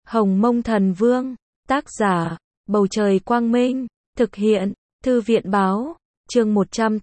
Hồng Mông Thần Vương, tác giả, Bầu Trời Quang Minh, thực hiện, Thư viện Báo, chương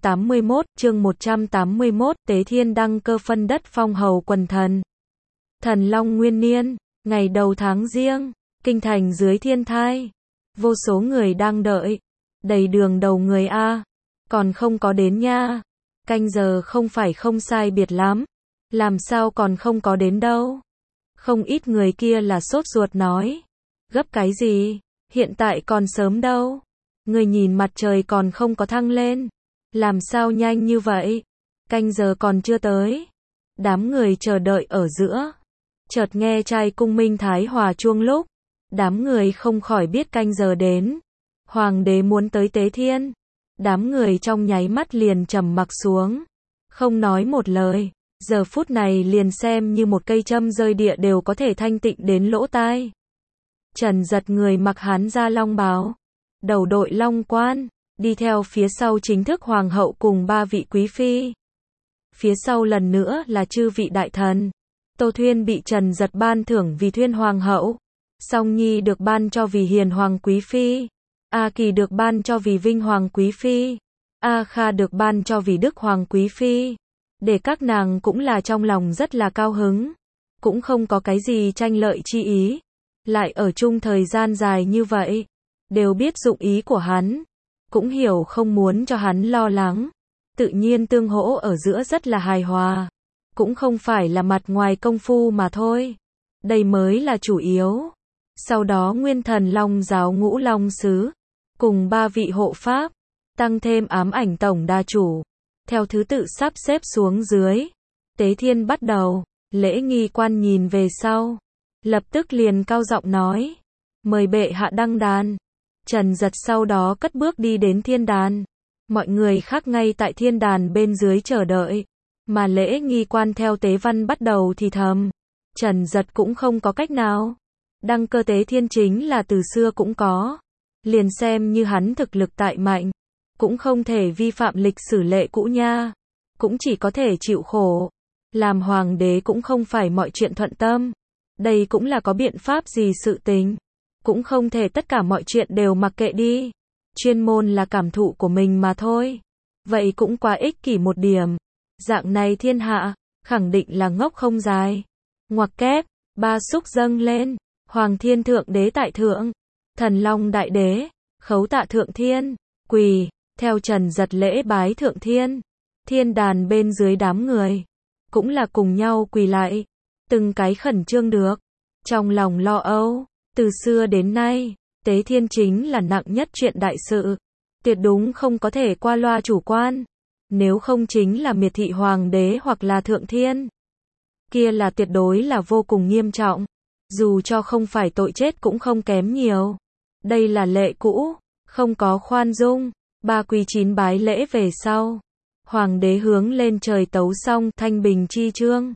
181, Tế Thiên đăng cơ phân đất phong hầu quần thần. Thần Long Nguyên Niên, ngày đầu tháng Giêng, kinh thành dưới thiên thai, vô số người đang đợi, đầy đường đầu người a, còn không có đến nha, canh giờ không phải không sai biệt lắm, làm sao còn không có đến đâu. Không ít người kia là sốt ruột nói, gấp cái gì, hiện tại còn sớm đâu, người nhìn mặt trời còn không có thăng lên, làm sao nhanh như vậy, canh giờ còn chưa tới. Đám người chờ đợi ở giữa, chợt nghe trai cung Minh Thái Hòa chuông lúc, đám người không khỏi biết canh giờ đến, hoàng đế muốn tới tế thiên. Đám người trong nháy mắt liền trầm mặc xuống, không nói một lời, giờ phút này liền xem như một cây châm rơi địa đều có thể thanh tịnh đến lỗ tai. Trần Giật người mặc Hán gia long bào, đầu đội long quan, đi theo phía sau chính thức hoàng hậu cùng 3 vị quý phi. Phía sau lần nữa là chư vị đại thần. Tô Thuyên bị Trần Giật ban thưởng vì Thuyên hoàng hậu, Song Nhi được ban cho vì Hiền hoàng quý phi, A Kỳ được ban cho vì Vinh hoàng quý phi, A Kha được ban cho vì Đức hoàng quý phi. Để các nàng cũng là trong lòng rất là cao hứng, cũng không có cái gì tranh lợi chi ý, lại ở chung thời gian dài như vậy, đều biết dụng ý của hắn, cũng hiểu không muốn cho hắn lo lắng, tự nhiên tương hỗ ở giữa rất là hài hòa, cũng không phải là mặt ngoài công phu mà thôi, đây mới là chủ yếu. Sau đó Nguyên Thần Long giáo Ngũ Long sứ, cùng 3 vị hộ pháp, tăng thêm Ám Ảnh tổng đa chủ, theo thứ tự sắp xếp xuống dưới. Tế thiên bắt đầu, lễ nghi quan nhìn về sau, lập tức liền cao giọng nói, mời bệ hạ đăng đàn. Trần Giật sau đó cất bước đi đến thiên đàn, mọi người khác ngay tại thiên đàn bên dưới chờ đợi, mà lễ nghi quan theo tế văn bắt đầu thì thầm. Trần Giật cũng không có cách nào, đăng cơ tế thiên chính là từ xưa cũng có, liền xem như hắn thực lực tại mạnh, cũng không thể vi phạm lịch sử lệ cũ nha, cũng chỉ có thể chịu khổ. Làm hoàng đế cũng không phải mọi chuyện thuận tâm, đây cũng là có biện pháp gì sự tình, cũng không thể tất cả mọi chuyện đều mặc kệ đi, chuyên môn là cảm thụ của mình mà thôi, vậy cũng quá ích kỷ một điểm, dạng này thiên hạ, khẳng định là ngốc không dài. Ngoặc kép, 3 xúc dâng lên, Hoàng Thiên Thượng Đế tại thượng, Thần Long Đại Đế, khấu tạ Thượng Thiên, quỳ, theo Trần Giật lễ bái Thượng Thiên. Thiên đàn bên dưới đám người, cũng là cùng nhau quỳ lại, từng cái khẩn trương được, trong lòng lo âu, từ xưa đến nay, tế thiên chính là nặng nhất chuyện đại sự, tuyệt đúng không có thể qua loa chủ quan, nếu không chính là miệt thị hoàng đế hoặc là Thượng Thiên, kia là tuyệt đối là vô cùng nghiêm trọng, dù cho không phải tội chết cũng không kém nhiều, đây là lệ cũ, không có khoan dung. 3 quỳ 9 bái lễ về sau, hoàng đế hướng lên trời tấu xong thanh bình chi chương,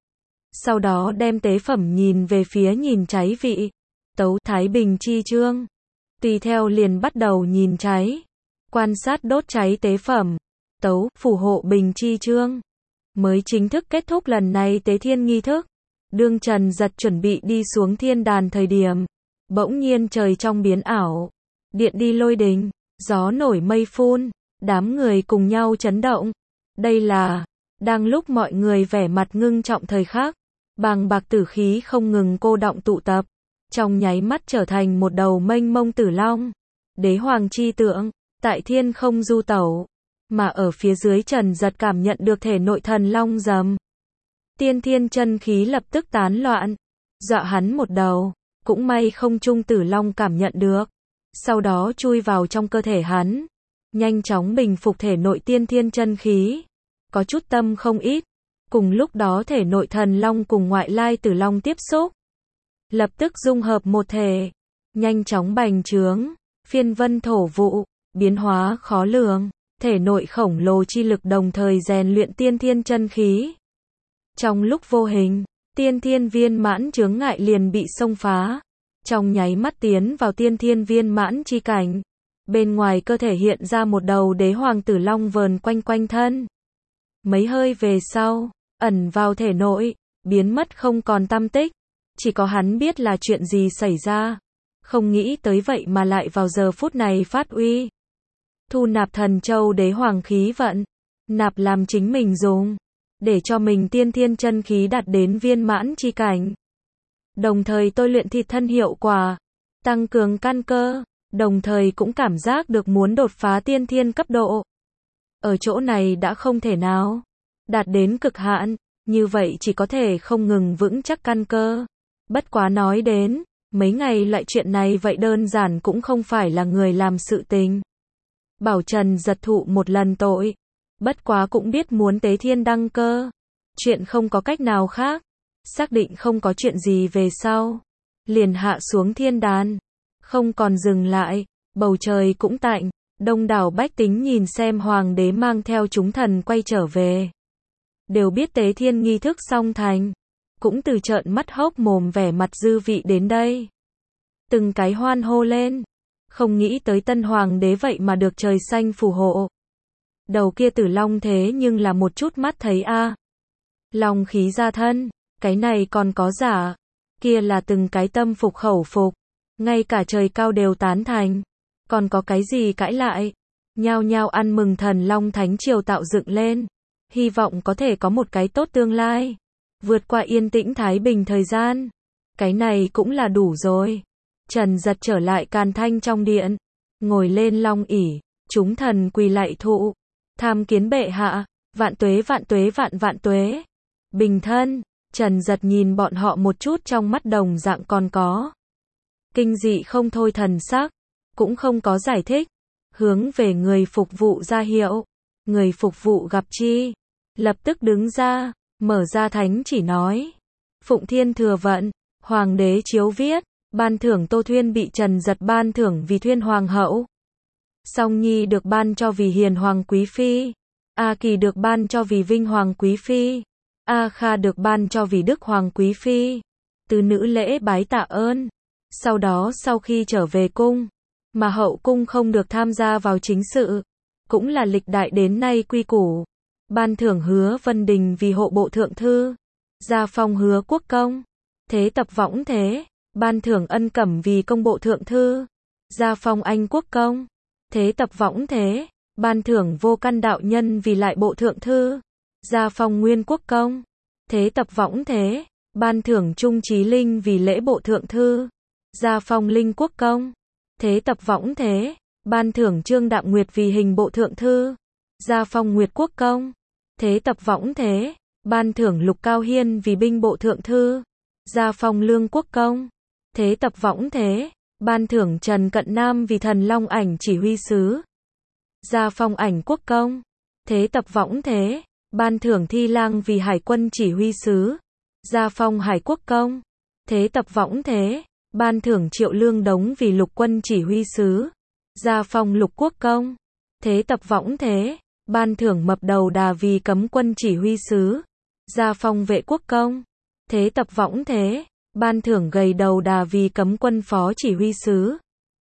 sau đó đem tế phẩm nhìn về phía nhìn cháy vị, tấu thái bình chi chương, tùy theo liền bắt đầu nhìn cháy, quan sát đốt cháy tế phẩm, tấu phù hộ bình chi chương, mới chính thức kết thúc lần này tế thiên nghi thức. Đương Trần Giật chuẩn bị đi xuống thiên đàn thời điểm, bỗng nhiên trời trong biến ảo, điện đi lôi đình, gió nổi mây phun, đám người cùng nhau chấn động. Đây là, đang lúc mọi người vẻ mặt ngưng trọng thời khắc, bàng bạc tử khí không ngừng cô đọng tụ tập, trong nháy mắt trở thành một đầu mênh mông tử long, đế hoàng chi tượng, tại thiên không du tẩu, mà ở phía dưới Trần Giật cảm nhận được thể nội thần long rầm. Tiên thiên chân khí lập tức tán loạn, dọa hắn một đầu, cũng may không trung tử long cảm nhận được, sau đó chui vào trong cơ thể hắn, nhanh chóng bình phục thể nội tiên thiên chân khí, có chút tâm không ít, cùng lúc đó thể nội thần long cùng ngoại lai tử long tiếp xúc, lập tức dung hợp một thể, nhanh chóng bành trướng, phiên vân thổ vụ, biến hóa khó lường, thể nội khổng lồ chi lực đồng thời rèn luyện tiên thiên chân khí. Trong lúc vô hình, tiên thiên viên mãn chướng ngại liền bị xông phá, trong nháy mắt tiến vào tiên thiên viên mãn chi cảnh, bên ngoài cơ thể hiện ra một đầu đế hoàng tử long vờn quanh quanh thân. Mấy hơi về sau, ẩn vào thể nội, biến mất không còn tăm tích, Chỉ có hắn biết là chuyện gì xảy ra. Không nghĩ tới vậy mà lại vào giờ phút này phát uy. Thu nạp thần châu đế hoàng khí vận. Nạp làm chính mình dùng. Để cho mình tiên thiên chân khí đạt đến viên mãn chi cảnh. Đồng thời tôi luyện thịt thân hiệu quả. Tăng cường căn cơ. Đồng thời cũng cảm giác được muốn đột phá tiên thiên cấp độ. Ở chỗ này đã không thể nào đạt đến cực hạn, như vậy chỉ có thể không ngừng vững chắc căn cơ. Bất quá nói đến, mấy ngày loại chuyện này vậy đơn giản cũng không phải là người làm sự tình. Bảo Trần giật thụ một lần tội, bất quá cũng biết muốn tế thiên đăng cơ. Chuyện không có cách nào khác, xác định không có chuyện gì về sau. Liền hạ xuống thiên đàn, không còn dừng lại, bầu trời cũng tạnh. Đông đảo bách tính nhìn xem hoàng đế mang theo chúng thần quay trở về. Đều biết tế thiên nghi thức xong thành. Cũng từ trợn mắt hốc mồm vẻ mặt dư vị đến đây. Từng cái hoan hô lên. Không nghĩ tới tân hoàng đế vậy mà được trời xanh phù hộ. Đầu kia Tử Long thế nhưng là một chút mắt thấy a. Long khí ra thân. Cái này còn có giả. Kia là từng cái tâm phục khẩu phục. Ngay cả trời cao đều tán thành. Còn có cái gì cãi lại? Nhao nhao ăn mừng thần Long Thánh Triều tạo dựng lên. Hy vọng có thể có một cái tốt tương lai. Vượt qua yên tĩnh thái bình thời gian. Cái này cũng là đủ rồi. Trần giật trở lại Càn Thanh trong điện. Ngồi lên long ỷ, chúng thần quỳ lạy thụ. Tham kiến bệ hạ, vạn tuế vạn tuế vạn vạn tuế. Bình thân, Trần giật nhìn bọn họ một chút trong mắt đồng dạng còn có. Kinh dị không thôi thần sắc. Cũng không có giải thích. Hướng về người phục vụ ra hiệu. Người phục vụ gặp chi. Lập tức đứng ra. Mở ra thánh chỉ nói. Phụng Thiên thừa vận. Hoàng đế chiếu viết. Ban thưởng Tô Thuyên bị Trần giật ban thưởng vì Thuyên Hoàng hậu. Song Nhi được ban cho vì Hiền Hoàng Quý Phi. A Kỳ được ban cho vì Vinh Hoàng Quý Phi. A Kha được ban cho vì Đức Hoàng Quý Phi. Tứ nữ lễ bái tạ ơn. Sau đó sau khi trở về cung. Mà hậu cung không được tham gia vào chính sự. Cũng là lịch đại đến nay quy củ. Ban thưởng Hứa Vân Đình vì hộ bộ thượng thư. Gia phong Hứa Quốc Công. Thế tập võng thế. Ban thưởng Ân Cẩm vì công bộ thượng thư. Gia phong Anh Quốc Công. Thế tập võng thế. Ban thưởng Vô Căn đạo nhân vì lại bộ thượng thư. Gia phong Nguyên Quốc Công. Thế tập võng thế. Ban thưởng Trung Chí Linh vì lễ bộ thượng thư. Gia phong Linh Quốc Công. Thế tập võng thế. Ban thưởng Trương Đạm Nguyệt vì hình bộ thượng thư. Gia phong Nguyệt Quốc Công. Thế tập võng thế. Ban thưởng Lục Cao Hiên vì binh bộ thượng thư. Gia phong Lương Quốc Công. Thế tập võng thế. Ban thưởng Trần Cận Nam vì thần Long Ảnh chỉ huy sứ. Gia phong Ảnh Quốc Công. Thế tập võng thế. Ban thưởng Thi Lang vì hải quân chỉ huy sứ. Gia phong Hải Quốc Công. Thế tập võng thế. Ban thưởng Triệu Lương Đống vì lục quân chỉ huy sứ. Gia phong Lục Quốc Công. Thế tập võng thế. Ban thưởng Mập Đầu Đà vì cấm quân chỉ huy sứ. Gia phong Vệ Quốc Công. Thế tập võng thế. Ban thưởng Gầy Đầu Đà vì cấm quân phó chỉ huy sứ.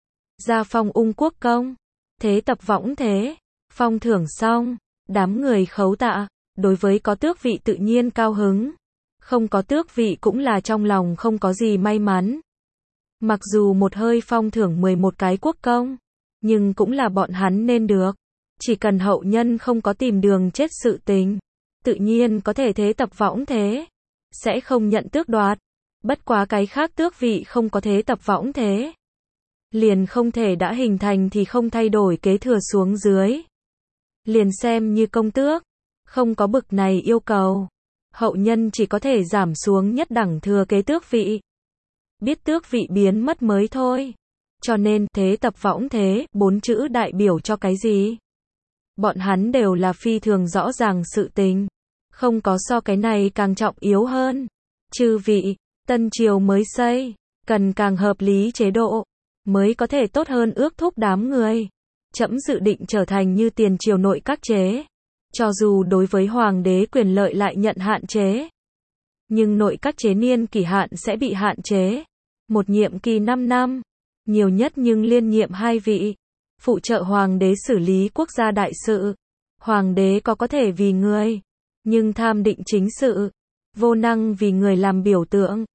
Gia phong Ung Quốc Công. Thế tập võng thế. Phong thưởng xong. Đám người khấu tạ. Đối với có tước vị tự nhiên cao hứng. Không có tước vị cũng là trong lòng không có gì may mắn. Mặc dù một hơi phong thưởng 11 cái quốc công. Nhưng cũng là bọn hắn nên được. Chỉ cần hậu nhân không có tìm đường chết sự tình. Tự nhiên có thể thế tập võng thế. Sẽ không nhận tước đoạt. Bất quá cái khác tước vị không có thế tập võng thế. Liền không thể đã hình thành thì không thay đổi kế thừa xuống dưới. Liền xem như công tước. Không có bực này yêu cầu. Hậu nhân chỉ có thể giảm xuống nhất đẳng thừa kế tước vị. Biết tước vị biến mất mới thôi. Cho nên, thế tập võng thế, 4 chữ đại biểu cho cái gì? Bọn hắn đều là phi thường rõ ràng sự tình. Không có so cái này càng trọng yếu hơn. Chư vị, tân triều mới xây, cần càng hợp lý chế độ, mới có thể tốt hơn ước thúc đám người. Trẫm dự định trở thành như tiền triều nội các chế. Cho dù đối với hoàng đế quyền lợi lại nhận hạn chế. Nhưng nội các chế niên kỳ hạn sẽ bị hạn chế. Một nhiệm kỳ 5 năm. Nhiều nhất nhưng liên nhiệm 2 vị. Phụ trợ hoàng đế xử lý quốc gia đại sự. Hoàng đế có thể vì người. Nhưng tham định chính sự. Vô năng vì người làm biểu tượng.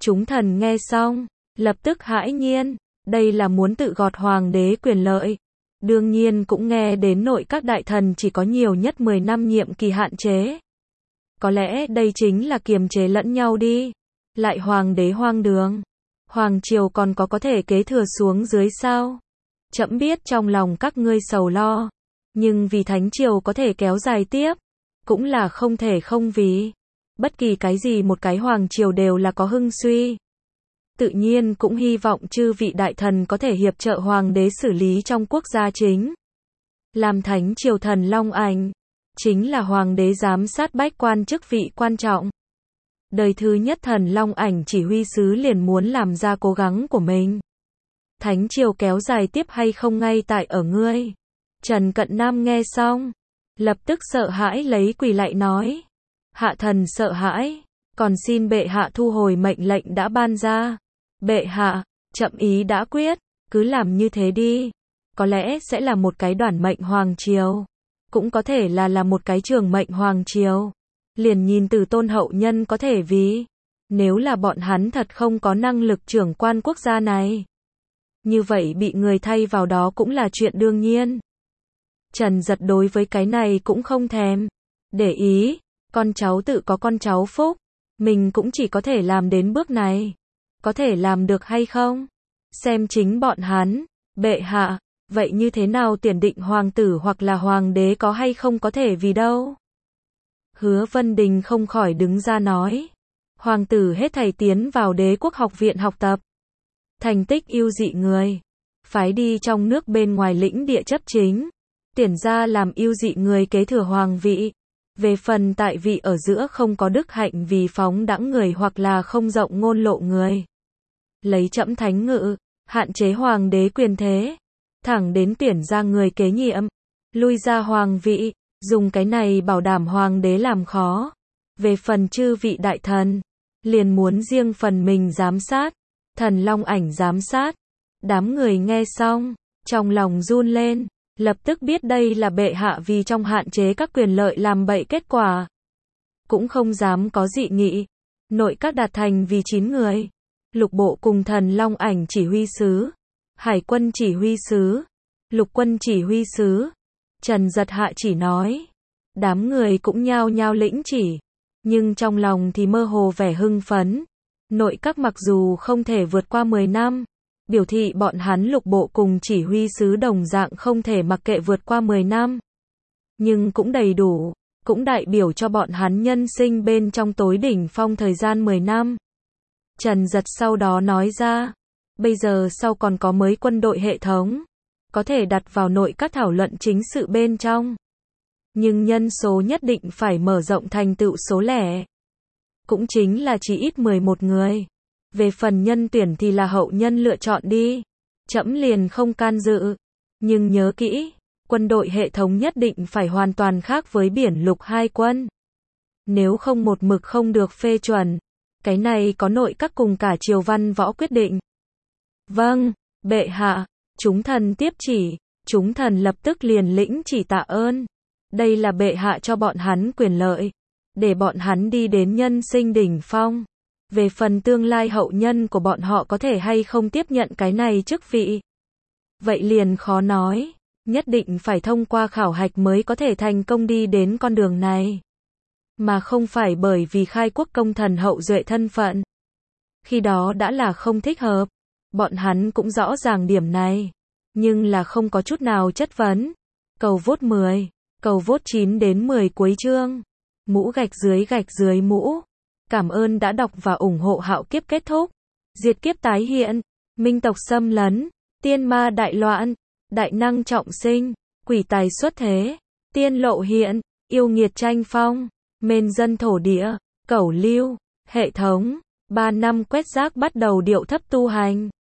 Chúng thần nghe xong, lập tức hãi nhiên, đây là muốn tự gọt hoàng đế quyền lợi. Đương nhiên cũng nghe đến nội các đại thần chỉ có nhiều nhất 10 năm nhiệm kỳ hạn chế. Có lẽ đây chính là kiềm chế lẫn nhau đi. Lại hoàng đế hoang đường. Hoàng triều còn có thể kế thừa xuống dưới sao? Trẫm biết trong lòng các ngươi sầu lo. Nhưng vì thánh triều có thể kéo dài tiếp. Cũng là không thể không vì. Bất kỳ cái gì một cái hoàng triều đều là có hưng suy. Tự nhiên cũng hy vọng chư vị đại thần có thể hiệp trợ hoàng đế xử lý trong quốc gia chính. Làm thánh triều thần Long Ảnh. Chính là hoàng đế giám sát bách quan chức vị quan trọng. Đời thứ nhất thần Long Ảnh chỉ huy sứ liền muốn làm ra cố gắng của mình. Thánh triều kéo dài tiếp hay không ngay tại ở ngươi. Trần Cận Nam nghe xong, lập tức sợ hãi lấy quỳ lạy nói. Hạ thần sợ hãi, còn xin bệ hạ thu hồi mệnh lệnh đã ban ra. Bệ hạ, trẫm ý đã quyết, cứ làm như thế đi. Có lẽ sẽ là một cái đoản mệnh hoàng triều. Cũng có thể là một cái trường mệnh hoàng triều. Liền nhìn từ tôn hậu nhân có thể vì. Nếu là bọn hắn thật không có năng lực trưởng quan quốc gia này. Như vậy bị người thay vào đó cũng là chuyện đương nhiên. Trần Giật đối với cái này cũng không thèm để ý. Con cháu tự có con cháu phúc. Mình cũng chỉ có thể làm đến bước này. Có thể làm được hay không? Xem chính bọn hắn. Bệ hạ, vậy như thế nào tiền định hoàng tử hoặc là hoàng đế có hay không có thể vì đâu? Hứa Vân Đình không khỏi đứng ra nói. Hoàng tử hết thảy tiến vào Đế quốc học viện học tập. Thành tích ưu dị người. Phái đi trong nước bên ngoài lĩnh địa chấp chính. Tuyển ra làm ưu dị người kế thừa hoàng vị. Về phần tại vị ở giữa không có đức hạnh vì phóng đãng người hoặc là không rộng ngôn lộ người. Lấy trẫm thánh ngự, hạn chế hoàng đế quyền thế. Thẳng đến tuyển ra người kế nhiệm. Lui ra hoàng vị. Dùng cái này bảo đảm hoàng đế làm khó. Về phần chư vị đại thần, liền muốn riêng phần mình giám sát. Thần Long Ảnh giám sát. Đám người nghe xong, trong lòng run lên, lập tức biết đây là bệ hạ vì trong hạn chế các quyền lợi làm bậy kết quả. Cũng không dám có dị nghị. Nội các đạt thành vì 9 người. Lục bộ cùng thần Long Ảnh chỉ huy sứ. Hải quân chỉ huy sứ. Lục quân chỉ huy sứ. Trần Giật hạ chỉ nói. Đám người cũng nhao nhao lĩnh chỉ. Nhưng trong lòng thì mơ hồ vẻ hưng phấn. Nội các mặc dù không thể vượt qua 10 năm. Biểu thị bọn hắn lục bộ cùng chỉ huy sứ đồng dạng không thể mặc kệ vượt qua 10 năm. Nhưng cũng đầy đủ. Cũng đại biểu cho bọn hắn nhân sinh bên trong tối đỉnh phong thời gian 10 năm. Trần Giật sau đó nói ra. Bây giờ sau còn có mới quân đội hệ thống. Có thể đặt vào nội các thảo luận chính sự bên trong. Nhưng nhân số nhất định phải mở rộng thành tựu số lẻ. Cũng chính là chỉ ít 11 người. Về phần nhân tuyển thì là hậu nhân lựa chọn đi. Trẫm liền không can dự. Nhưng nhớ kỹ, quân đội hệ thống nhất định phải hoàn toàn khác với biển lục hai quân. Nếu không một mực không được phê chuẩn. Cái này có nội các cùng cả triều văn võ quyết định. Vâng, bệ hạ. Chúng thần tiếp chỉ. Chúng thần lập tức liền lĩnh chỉ tạ ơn. Đây là bệ hạ cho bọn hắn quyền lợi. Để bọn hắn đi đến nhân sinh đỉnh phong. Về phần tương lai hậu nhân của bọn họ có thể hay không tiếp nhận cái này chức vị. Vậy liền khó nói. Nhất định phải thông qua khảo hạch mới có thể thành công đi đến con đường này. Mà không phải bởi vì khai quốc công thần hậu duệ thân phận. Khi đó đã là không thích hợp. Bọn hắn cũng rõ ràng điểm này. Nhưng là không có chút nào chất vấn. Cầu vote 10. Cầu vote 9 đến 10 cuối chương. Mũ gạch dưới mũ. Cảm ơn đã đọc và ủng hộ Hạo Kiếp kết thúc. Diệt kiếp tái hiện. Minh tộc xâm lấn. Tiên ma đại loạn. Đại năng trọng sinh. Quỷ tài xuất thế. Tiên lộ hiện. Yêu nghiệt tranh phong. Mên dân thổ địa. Cẩu lưu. Hệ thống. 3 năm quét rác bắt đầu điệu thấp tu hành.